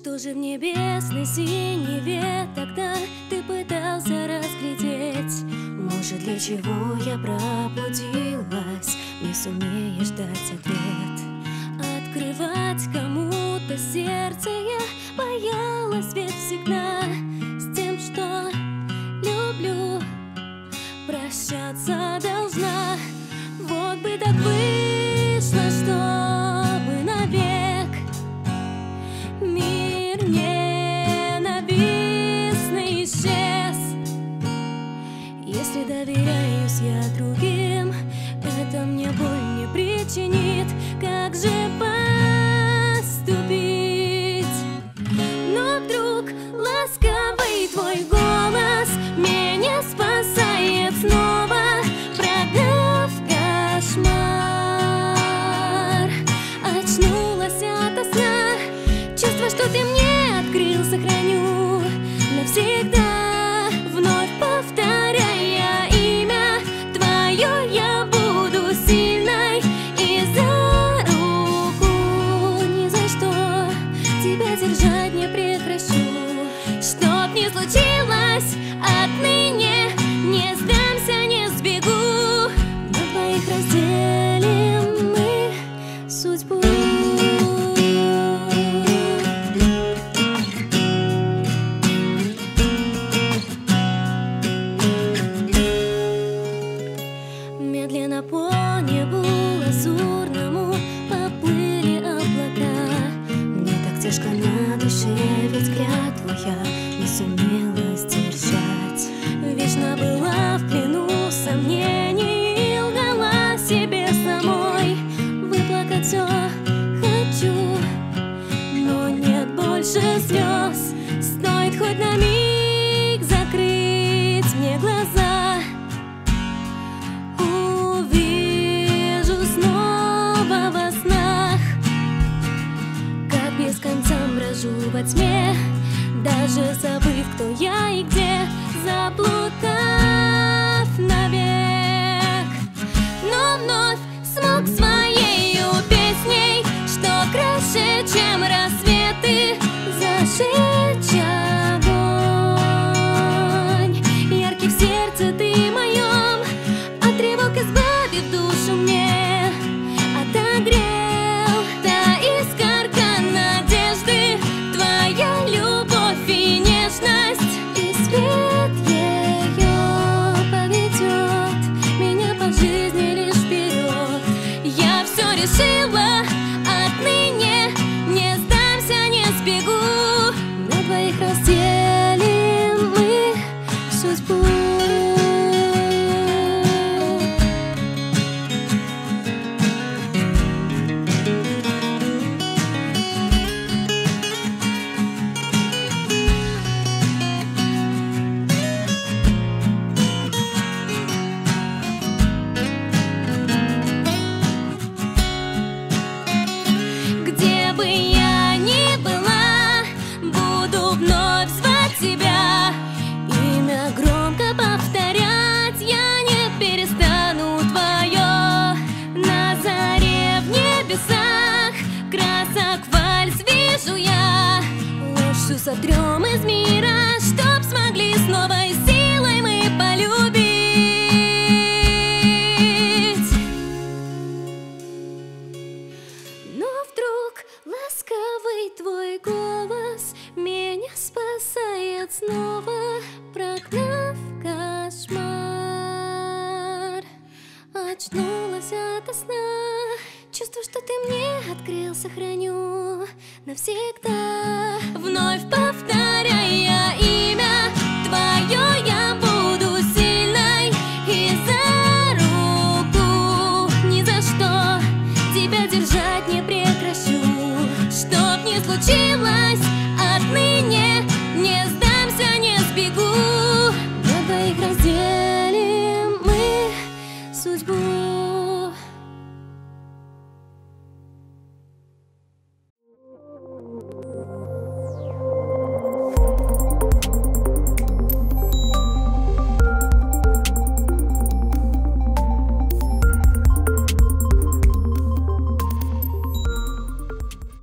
Что же в небесной синеве тогда ты пытался разглядеть? Может, для чего я пробудилась, не сумеешь дать ответ? Открывать кому-то сердце я боялась, ведь всегда с тем, что люблю, прощаться должна. Вот бы так вышло, чтобы навек мир ненавистный исчез. Если доверяюсь я другим, это мне боль не причинит. Как же поступить? Но вдруг ласковый твой голос меня спасает снова, прогнав кошмар. Очнулась ото сна, чувство, что ты мне открыл, сохраню навсегда. Вновь повторяя имя твое, я буду сильной, и за руку ни за что тебя держать не прекращу. Чтоб ни случилось, отныне не сдамся, не сбегу. На двоих разделим мы судьбу. Медленно по небу лазурному поплыли облака. Мне так тяжко на душе, ведь клятву я не сумела сдержать. Вечно была в плену сомнений и лгала себе самой. Выплакать все хочу, но нет больше слез. Стоит хоть на миг закрыть мне глаза, увижу снова во снах, как без конца брожу во тьме, даже забыв, кто я и где, заплутав навек. Но вновь смог своею песней, что краше, чем рассветы, зажечь огонь яркий в сердце ты моем, от тревог избавив душу мне, отогрел та искорка надежды, твоя любовь и нежность, и свет ее поведет меня по жизни лишь вперед. Я все решила, отныне не сдамся, не сбегу. На двоих разделим мы судьбу. Где бы я ни была, буду вновь звать тебя, имя громко повторять я не перестану твое. На заре в небесах красок вальс вижу я, ложь всю сотрем из мира, чтоб смогли с новой силой мы полюбить. Но вдруг ласковый твой голос меня спасает снова, прогнав кошмар. Очнулась ото сна, чувство, что ты мне открыл, сохраню навсегда. Вновь повторяя имя твое, я буду сильной, и за руку ни за что тебя держать не прекращу. Чтоб ни случилось,